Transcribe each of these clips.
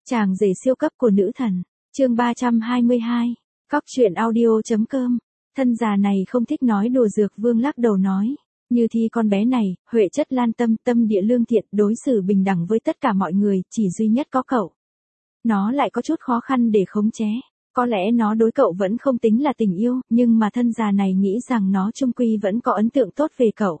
Chàng rể siêu cấp của nữ thần. Chương 322. Cóc truyện audio.com. Thân già này không thích nói đùa. Dược Vương lắc đầu nói, Như Thi con bé này, huệ chất lan tâm, tâm địa lương thiện, đối xử bình đẳng với tất cả mọi người, chỉ duy nhất có cậu. Nó lại có chút khó khăn để khống chế. Có lẽ nó đối cậu vẫn không tính là tình yêu, nhưng mà thân già này nghĩ rằng nó chung quy vẫn có ấn tượng tốt về cậu.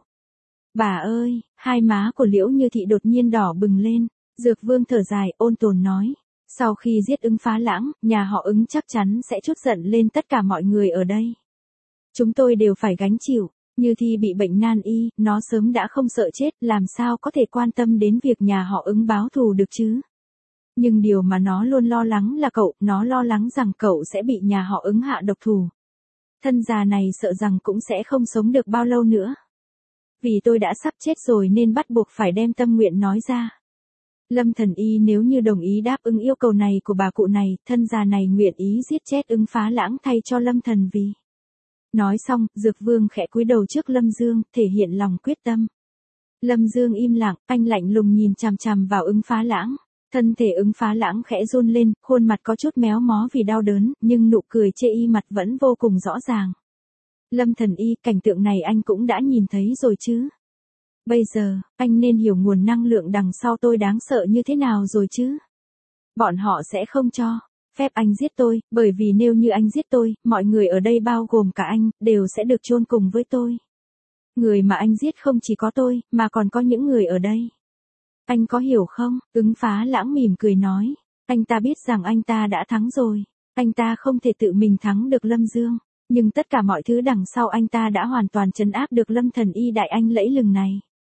Bà ơi, hai má của Liễu Như Thị đột nhiên đỏ bừng lên. Dược Vương thở dài, ôn tồn nói, sau khi giết Ứng Phá Lãng, nhà họ Ứng chắc chắn sẽ trút giận lên tất cả mọi người ở đây. Chúng tôi đều phải gánh chịu. Như Thi bị bệnh nan y, nó sớm đã không sợ chết, làm sao có thể quan tâm đến việc nhà họ Ứng báo thù được chứ? Nhưng điều mà nó luôn lo lắng là cậu, nó lo lắng rằng cậu sẽ bị nhà họ Ứng hạ độc thủ. Thân già này sợ rằng cũng sẽ không sống được bao lâu nữa. Vì tôi đã sắp chết rồi nên bắt buộc phải đem tâm nguyện nói ra. Lâm Thần Y nếu như đồng ý đáp ứng yêu cầu này của bà cụ này, thân già này nguyện ý giết chết Ứng Phá Lãng thay cho Lâm Thần vì. Nói xong, Dược Vương khẽ cúi đầu trước Lâm Dương, thể hiện lòng quyết tâm. Lâm Dương im lặng, anh lạnh lùng nhìn chằm chằm vào Ứng Phá Lãng. Thân thể Ứng Phá Lãng khẽ run lên, khuôn mặt có chút méo mó vì đau đớn, nhưng nụ cười chê y mặt vẫn vô cùng rõ ràng. Lâm Thần Y, cảnh tượng này anh cũng đã nhìn thấy rồi chứ. Bây giờ, anh nên hiểu nguồn năng lượng đằng sau tôi đáng sợ như thế nào rồi chứ. Bọn họ sẽ không cho phép anh giết tôi, bởi vì nếu như anh giết tôi, mọi người ở đây bao gồm cả anh, đều sẽ được chôn cùng với tôi. Người mà anh giết không chỉ có tôi, mà còn có những người ở đây. Anh có hiểu không? Ứng Phá Lãng mỉm cười nói. Anh ta biết rằng anh ta đã thắng rồi. Anh ta không thể tự mình thắng được Lâm Dương. Nhưng tất cả mọi thứ đằng sau anh ta đã hoàn toàn trấn áp được Lâm Thần Y đại anh lẫy lừng này.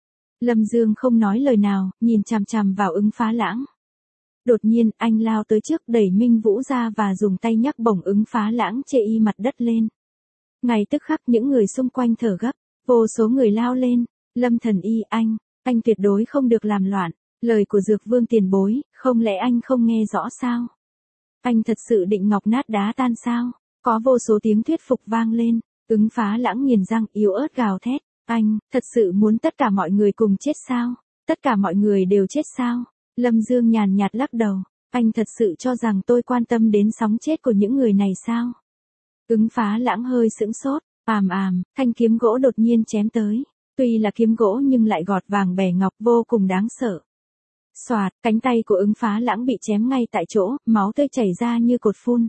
Lâm Dương không nói lời nào, nhìn chằm chằm vào Ứng Phá Lãng. Đột nhiên, anh lao tới trước đẩy Minh Vũ ra và dùng tay nhắc bổng Ứng Phá Lãng chê y mặt đất lên. Ngay tức khắc những người xung quanh thở gấp, vô số người lao lên. Lâm Thần Y, anh tuyệt đối không được làm loạn. Lời của Dược Vương tiền bối, không lẽ anh không nghe rõ sao? Anh thật sự định ngọc nát đá tan sao? Có vô số tiếng thuyết phục vang lên. Ứng Phá Lãng nghiền răng yếu ớt gào thét. Anh, thật sự muốn tất cả mọi người cùng chết sao? Tất cả mọi người đều chết sao? Lâm Dương nhàn nhạt lắc đầu. Anh thật sự cho rằng tôi quan tâm đến sống chết của những người này sao? Ứng Phá Lãng hơi sững sốt. Thanh kiếm gỗ đột nhiên chém tới. Tuy là kiếm gỗ nhưng lại gọt vàng bẻ ngọc, vô cùng đáng sợ. Xoạt, cánh tay của Ứng Phá Lãng bị chém ngay tại chỗ, máu tươi chảy ra như cột phun.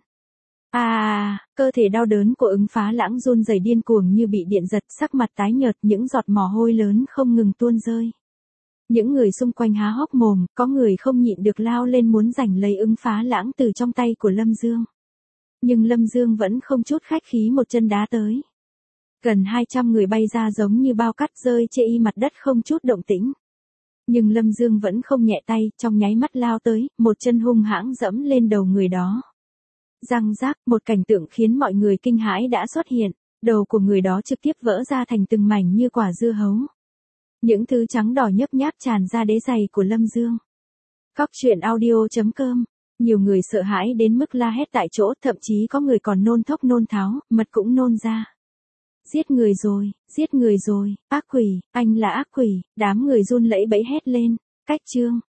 Cơ thể đau đớn của Ứng Phá Lãng run rẩy điên cuồng như bị điện giật, sắc mặt tái nhợt, những giọt mồ hôi lớn không ngừng tuôn rơi. Những người xung quanh há hốc mồm, có người không nhịn được lao lên muốn giành lấy Ứng Phá Lãng từ trong tay của Lâm Dương. Nhưng Lâm Dương vẫn không chút khách khí một chân đá tới. Gần 200 người bay ra giống như bao cát rơi chê y mặt đất không chút động tĩnh. Nhưng Lâm Dương vẫn không nhẹ tay, trong nháy mắt lao tới, một chân hung hãng dẫm lên đầu người đó. Răng rác, một cảnh tượng khiến mọi người kinh hãi đã xuất hiện, đầu của người đó trực tiếp vỡ ra thành từng mảnh như quả dưa hấu. Những thứ trắng đỏ nhấp nháp tràn ra đế giày của Lâm Dương. Cóc truyện audio.com. Nhiều người sợ hãi đến mức la hét tại chỗ, thậm chí có người còn nôn thốc nôn tháo, mật cũng nôn ra. Giết người rồi, ác quỷ, anh là ác quỷ, đám người run lẩy bẩy hét lên. Cách chương.